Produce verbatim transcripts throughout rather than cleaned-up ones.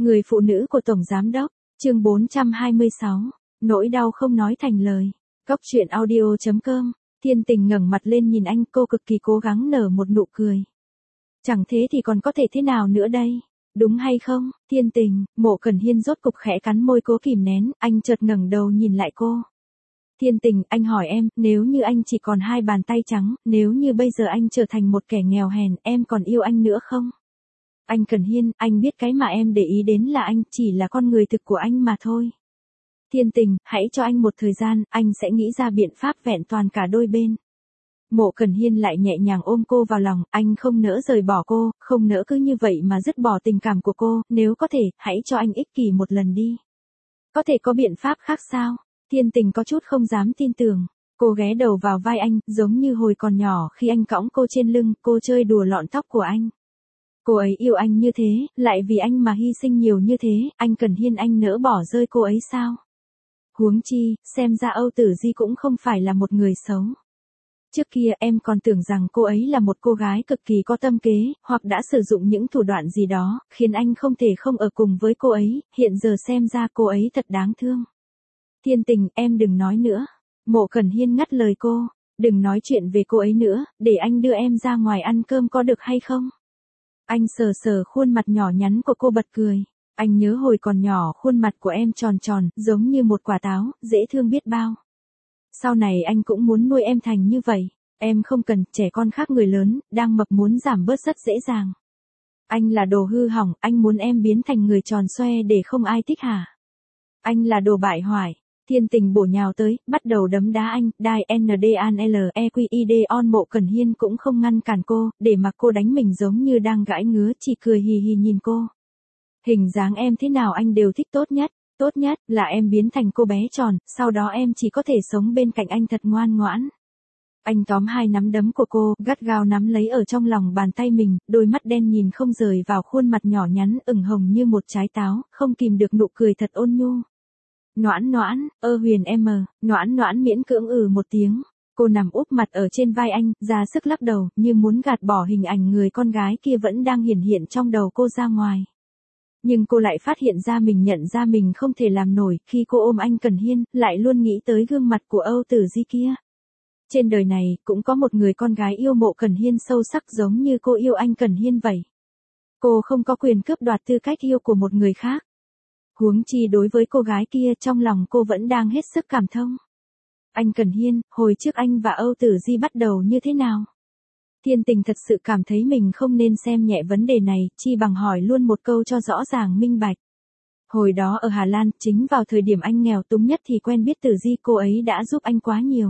Người phụ nữ của Tổng Giám Đốc, chương bốn trăm hai mươi sáu, nỗi đau không nói thành lời. Cóc truyện audio chấm com, Thiên Tình ngẩng mặt lên nhìn anh, cô cực kỳ cố gắng nở một nụ cười. Chẳng thế thì còn có thể thế nào nữa đây? Đúng hay không, Thiên Tình? Mộ Cẩn Hiên rốt cục khẽ cắn môi cố kìm nén, anh chợt ngẩng đầu nhìn lại cô. Thiên Tình, anh hỏi em, nếu như anh chỉ còn hai bàn tay trắng, nếu như bây giờ anh trở thành một kẻ nghèo hèn, em còn yêu anh nữa không? Anh Cẩn Hiên, anh biết cái mà em để ý đến là anh chỉ là con người thực của anh mà thôi. Thiên Tình, hãy cho anh một thời gian, anh sẽ nghĩ ra biện pháp vẹn toàn cả đôi bên. Mộ Cẩn Hiên lại nhẹ nhàng ôm cô vào lòng, anh không nỡ rời bỏ cô, không nỡ cứ như vậy mà dứt bỏ tình cảm của cô, nếu có thể, hãy cho anh ích kỷ một lần đi. Có thể có biện pháp khác sao? Thiên Tình có chút không dám tin tưởng. Cô ghé đầu vào vai anh, giống như hồi còn nhỏ khi anh cõng cô trên lưng, cô chơi đùa lọn tóc của anh. Cô ấy yêu anh như thế, lại vì anh mà hy sinh nhiều như thế, anh Cẩn Hiên anh nỡ bỏ rơi cô ấy sao? Huống chi, xem ra Âu Tử Di cũng không phải là một người xấu. Trước kia em còn tưởng rằng cô ấy là một cô gái cực kỳ có tâm kế, hoặc đã sử dụng những thủ đoạn gì đó, khiến anh không thể không ở cùng với cô ấy, hiện giờ xem ra cô ấy thật đáng thương. Thiên Tình, em đừng nói nữa. Mộ Cẩn Hiên ngắt lời cô, đừng nói chuyện về cô ấy nữa, để anh đưa em ra ngoài ăn cơm có được hay không? Anh sờ sờ khuôn mặt nhỏ nhắn của cô bật cười. Anh nhớ hồi còn nhỏ khuôn mặt của em tròn tròn, giống như một quả táo, dễ thương biết bao. Sau này anh cũng muốn nuôi em thành như vậy. Em không cần, trẻ con khác người lớn, đang mập muốn giảm bớt rất dễ dàng. Anh là đồ hư hỏng, anh muốn em biến thành người tròn xoe để không ai thích hả? Anh là đồ bại hoại. Thiên Tình bổ nhào tới, bắt đầu đấm đá anh, đai en đê an lờ e quy i đê on. Mộ Cẩn Hiên cũng không ngăn cản cô, để mặc cô đánh mình giống như đang gãi ngứa, chỉ cười hì hì nhìn cô. Hình dáng em thế nào anh đều thích, tốt nhất, tốt nhất là em biến thành cô bé tròn, sau đó em chỉ có thể sống bên cạnh anh thật ngoan ngoãn. Anh tóm hai nắm đấm của cô, gắt gao nắm lấy ở trong lòng bàn tay mình, đôi mắt đen nhìn không rời vào khuôn mặt nhỏ nhắn ửng hồng như một trái táo, không kìm được nụ cười thật ôn nhu. Noãn Noãn, ơ Huyền em mờ, Noãn Noãn miễn cưỡng ừ một tiếng. Cô nằm úp mặt ở trên vai anh, ra sức lắc đầu, như muốn gạt bỏ hình ảnh người con gái kia vẫn đang hiển hiện trong đầu cô ra ngoài. Nhưng cô lại phát hiện ra mình nhận ra mình không thể làm nổi, khi cô ôm anh Cẩn Hiên, lại luôn nghĩ tới gương mặt của Âu Tử Di kia. Trên đời này, cũng có một người con gái yêu Mộ Cẩn Hiên sâu sắc giống như cô yêu anh Cẩn Hiên vậy. Cô không có quyền cướp đoạt tư cách yêu của một người khác. Huống chi đối với cô gái kia, trong lòng cô vẫn đang hết sức cảm thông. Anh Cẩn Hiên, hồi trước anh và Âu Tử Di bắt đầu như thế nào? Thiên Tình thật sự cảm thấy mình không nên xem nhẹ vấn đề này, chi bằng hỏi luôn một câu cho rõ ràng minh bạch. Hồi đó ở Hà Lan, chính vào thời điểm anh nghèo túng nhất thì quen biết Tử Di, cô ấy đã giúp anh quá nhiều.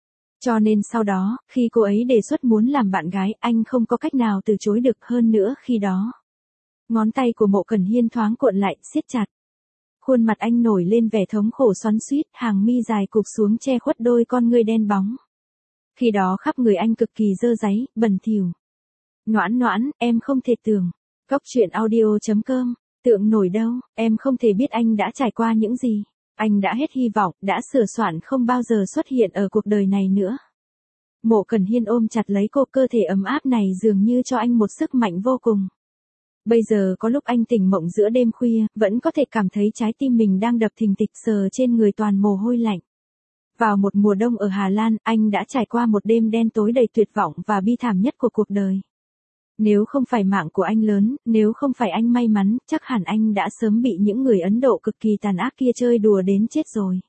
Cho nên sau đó, khi cô ấy đề xuất muốn làm bạn gái, anh không có cách nào từ chối được, hơn nữa khi đó. Ngón tay của Mộ Cẩn Hiên thoáng cuộn lại, siết chặt. Khuôn mặt anh nổi lên vẻ thống khổ xoắn xuýt, hàng mi dài cụp xuống che khuất đôi con ngươi đen bóng. Khi đó khắp người anh cực kỳ dơ dáy, bẩn thỉu. Noãn Noãn, em không thể tưởng. Cóc truyện audio chấm com, tượng nổi đâu, em không thể biết anh đã trải qua những gì. Anh đã hết hy vọng, đã sửa soạn không bao giờ xuất hiện ở cuộc đời này nữa. Mộ Cẩn Hiên ôm chặt lấy cô, cơ thể ấm áp này dường như cho anh một sức mạnh vô cùng. Bây giờ có lúc anh tỉnh mộng giữa đêm khuya, vẫn có thể cảm thấy trái tim mình đang đập thình thịch, sờ trên người toàn mồ hôi lạnh. Vào một mùa đông ở Hà Lan, anh đã trải qua một đêm đen tối đầy tuyệt vọng và bi thảm nhất của cuộc đời. Nếu không phải mạng của anh lớn, nếu không phải anh may mắn, chắc hẳn anh đã sớm bị những người Ấn Độ cực kỳ tàn ác kia chơi đùa đến chết rồi.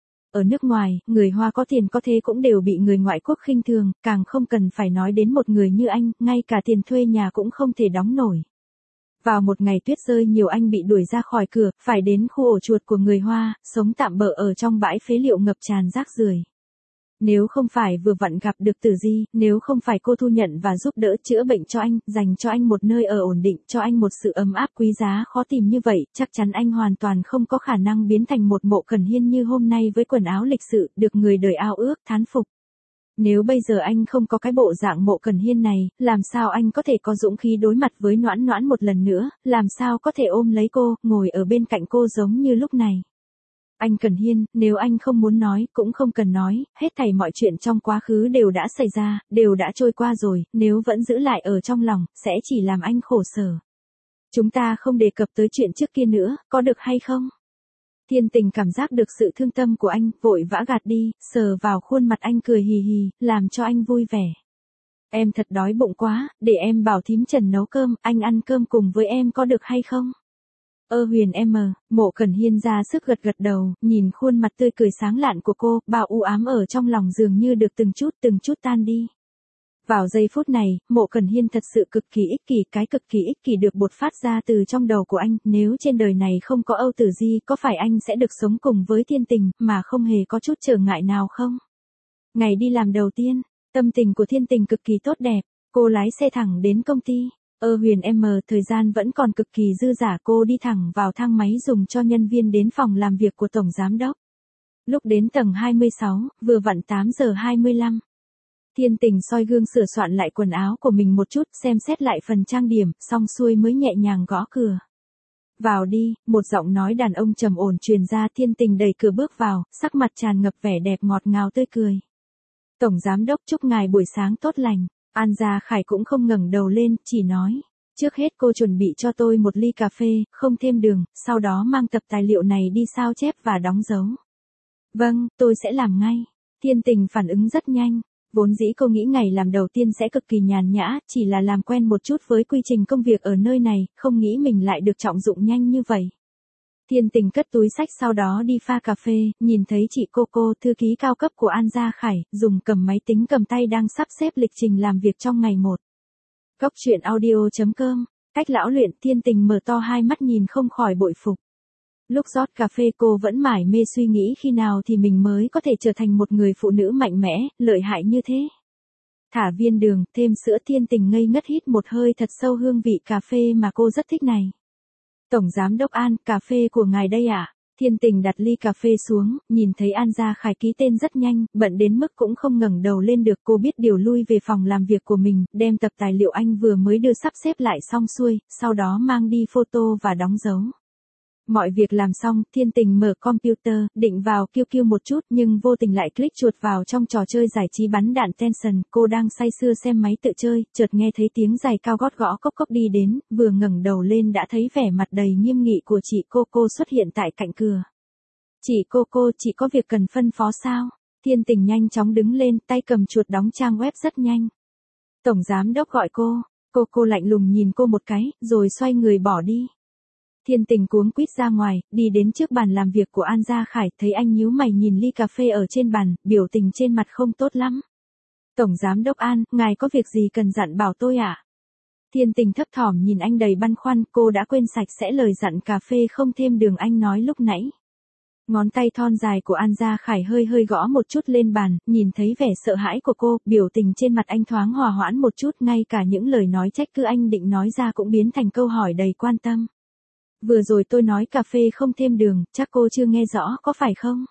Ở nước ngoài, người Hoa có tiền có thế cũng đều bị người ngoại quốc khinh thường, càng không cần phải nói đến một người như anh, ngay cả tiền thuê nhà cũng không thể đóng nổi. Vào một ngày tuyết rơi nhiều, anh bị đuổi ra khỏi cửa, phải đến khu ổ chuột của người Hoa, sống tạm bợ ở trong bãi phế liệu ngập tràn rác rưởi. Nếu không phải vừa vặn gặp được Tử Di, nếu không phải cô thu nhận và giúp đỡ chữa bệnh cho anh, dành cho anh một nơi ở ổn định, cho anh một sự ấm áp quý giá khó tìm như vậy, chắc chắn anh hoàn toàn không có khả năng biến thành một Mộ Cẩn Hiên như hôm nay với quần áo lịch sự, được người đời ao ước, thán phục. Nếu bây giờ anh không có cái bộ dạng Mộ Cẩn Hiên này, làm sao anh có thể có dũng khí đối mặt với Noãn Noãn một lần nữa, làm sao có thể ôm lấy cô, ngồi ở bên cạnh cô giống như lúc này. Anh Cẩn Hiên, nếu anh không muốn nói, cũng không cần nói, hết thảy mọi chuyện trong quá khứ đều đã xảy ra, đều đã trôi qua rồi, nếu vẫn giữ lại ở trong lòng, sẽ chỉ làm anh khổ sở. Chúng ta không đề cập tới chuyện trước kia nữa, có được hay không? Thiên Tình cảm giác được sự thương tâm của anh, vội vã gạt đi, sờ vào khuôn mặt anh cười hì hì, làm cho anh vui vẻ. Em thật đói bụng quá, để em bảo thím Trần nấu cơm, anh ăn cơm cùng với em có được hay không? Ơ Huyền em, Mộ Cẩn Hiên ra sức gật gật đầu, nhìn khuôn mặt tươi cười sáng lạn của cô, bao u ám ở trong lòng dường như được từng chút từng chút tan đi. Vào giây phút này, Mộ Cẩn Hiên thật sự cực kỳ ích kỷ, cái cực kỳ ích kỷ được bột phát ra từ trong đầu của anh, nếu trên đời này không có Âu Tử Di, có phải anh sẽ được sống cùng với Thiên Tình, mà không hề có chút trở ngại nào không? Ngày đi làm đầu tiên, tâm tình của Thiên Tình cực kỳ tốt đẹp, cô lái xe thẳng đến công ty. Ơ Huyền em, thời gian vẫn còn cực kỳ dư dả, cô đi thẳng vào thang máy dùng cho nhân viên đến phòng làm việc của Tổng Giám Đốc. Lúc đến tầng hai mươi sáu, vừa vặn tám giờ hai mươi lăm. Thiên Tình soi gương sửa soạn lại quần áo của mình một chút, xem xét lại phần trang điểm, xong xuôi mới nhẹ nhàng gõ cửa. Vào đi, một giọng nói đàn ông trầm ổn truyền ra. Thiên Tình đẩy cửa bước vào, sắc mặt tràn ngập vẻ đẹp ngọt ngào tươi cười. Tổng Giám Đốc chúc ngài buổi sáng tốt lành. An Gia Khải cũng không ngẩng đầu lên, chỉ nói. Trước hết cô chuẩn bị cho tôi một ly cà phê, không thêm đường, sau đó mang tập tài liệu này đi sao chép và đóng dấu. Vâng, tôi sẽ làm ngay. Thiên Tình phản ứng rất nhanh. Vốn dĩ cô nghĩ ngày làm đầu tiên sẽ cực kỳ nhàn nhã, chỉ là làm quen một chút với quy trình công việc ở nơi này, không nghĩ mình lại được trọng dụng nhanh như vậy. Thiên Tình cất túi sách sau đó đi pha cà phê, nhìn thấy chị Coco, thư ký cao cấp của An Gia Khải, dùng cầm máy tính cầm tay đang sắp xếp lịch trình làm việc trong ngày một. Cốc truyện audio chấm com, cách lão luyện. Thiên Tình mở to hai mắt nhìn không khỏi bội phục. Lúc rót cà phê cô vẫn mải mê suy nghĩ khi nào thì mình mới có thể trở thành một người phụ nữ mạnh mẽ, lợi hại như thế. Thả viên đường, thêm sữa. Thiên Tình ngây ngất hít một hơi thật sâu hương vị cà phê mà cô rất thích này. Tổng Giám Đốc An, cà phê của ngài đây ạ. À? Thiên Tình đặt ly cà phê xuống, nhìn thấy An Gia Khải ký tên rất nhanh, bận đến mức cũng không ngẩng đầu lên được. Cô biết điều lui về phòng làm việc của mình, đem tập tài liệu anh vừa mới đưa sắp xếp lại xong xuôi, sau đó mang đi photo và đóng dấu. Mọi việc làm xong, Thiên Tình mở computer, định vào Q Q một chút nhưng vô tình lại click chuột vào trong trò chơi giải trí bắn đạn Tension. Cô đang say sưa xem máy tự chơi, chợt nghe thấy tiếng giày cao gót gõ cốc cốc đi đến, vừa ngẩng đầu lên đã thấy vẻ mặt đầy nghiêm nghị của chị Coco xuất hiện tại cạnh cửa. Chị Coco, chị có việc cần phân phó sao? Thiên Tình nhanh chóng đứng lên, tay cầm chuột đóng trang web rất nhanh. Tổng Giám Đốc gọi cô. Coco lạnh lùng nhìn cô một cái, rồi xoay người bỏ đi. Thiên Tình cuống quýt ra ngoài, đi đến trước bàn làm việc của An Gia Khải, thấy anh nhíu mày nhìn ly cà phê ở trên bàn, biểu tình trên mặt không tốt lắm. Tổng Giám Đốc An, ngài có việc gì cần dặn bảo tôi ạ? À? Thiên Tình thấp thỏm nhìn anh đầy băn khoăn, cô đã quên sạch sẽ lời dặn cà phê không thêm đường anh nói lúc nãy. Ngón tay thon dài của An Gia Khải hơi hơi gõ một chút lên bàn, nhìn thấy vẻ sợ hãi của cô, biểu tình trên mặt anh thoáng hòa hoãn một chút, ngay cả những lời nói trách cứ anh định nói ra cũng biến thành câu hỏi đầy quan tâm. Vừa rồi tôi nói cà phê không thêm đường, chắc cô chưa nghe rõ có phải không?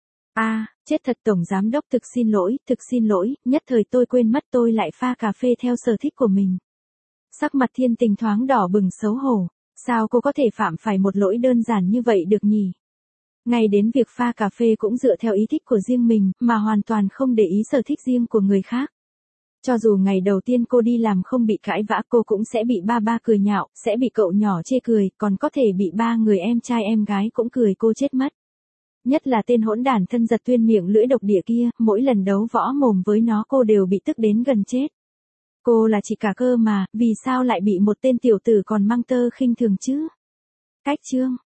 À, chết thật. Tổng Giám Đốc thực xin lỗi, thực xin lỗi, nhất thời tôi quên mất tôi lại pha cà phê theo sở thích của mình. Sắc mặt Thiên Tình thoáng đỏ bừng xấu hổ, sao cô có thể phạm phải một lỗi đơn giản như vậy được nhỉ? Ngay đến việc pha cà phê cũng dựa theo ý thích của riêng mình, mà hoàn toàn không để ý sở thích riêng của người khác. Cho dù ngày đầu tiên cô đi làm không bị cãi vã, cô cũng sẽ bị ba ba cười nhạo, sẽ bị cậu nhỏ chê cười, còn có thể bị ba người em trai em gái cũng cười cô chết mất. Nhất là tên hỗn đản thân giật tuyên miệng lưỡi độc địa kia, mỗi lần đấu võ mồm với nó cô đều bị tức đến gần chết. Cô là chị cả cơ mà, vì sao lại bị một tên tiểu tử còn mang tơ khinh thường chứ? Cách chương